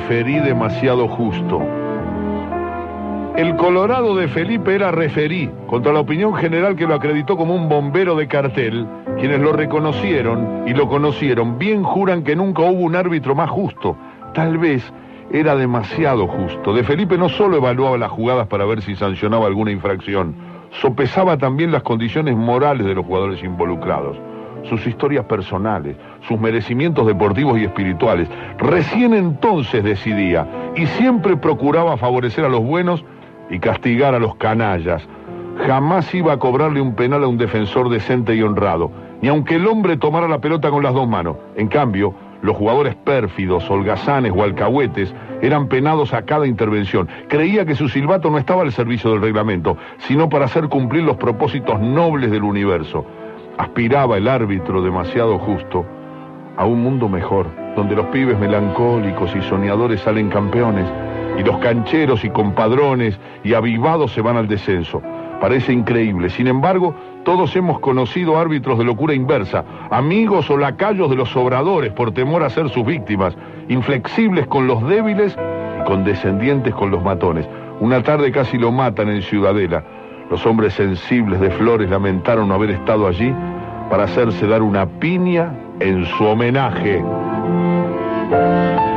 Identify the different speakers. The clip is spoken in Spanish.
Speaker 1: referí demasiado justo. El Colorado de Felipe era referí, contra la opinión general que lo acreditó como un bombero de cartel. Quienes lo reconocieron y lo conocieron bien juran que nunca hubo un árbitro más justo. Tal vez era demasiado justo. De Felipe no solo evaluaba las jugadas para ver si sancionaba alguna infracción, sopesaba también las condiciones morales de los jugadores involucrados, sus historias personales, sus merecimientos deportivos y espirituales. Recién entonces decidía, y siempre procuraba favorecer a los buenos y castigar a los canallas. Jamás iba a cobrarle un penal a un defensor decente y honrado, ni aunque el hombre tomara la pelota con las dos manos. En cambio, los jugadores pérfidos, holgazanes o alcahuetes eran penados a cada intervención. Creía que su silbato no estaba al servicio del reglamento, sino para hacer cumplir los propósitos nobles del universo. Aspiraba el árbitro demasiado justo a un mundo mejor, donde los pibes melancólicos y soñadores salen campeones, y los cancheros y compadrones y avivados se van al descenso. Parece increíble, sin embargo, todos hemos conocido árbitros de locura inversa, amigos o lacayos de los obradores por temor a ser sus víctimas, inflexibles con los débiles y condescendientes con los matones. Una tarde casi lo matan en Ciudadela. Los hombres sensibles de Flores lamentaron no haber estado allí para hacerse dar una piña en su homenaje.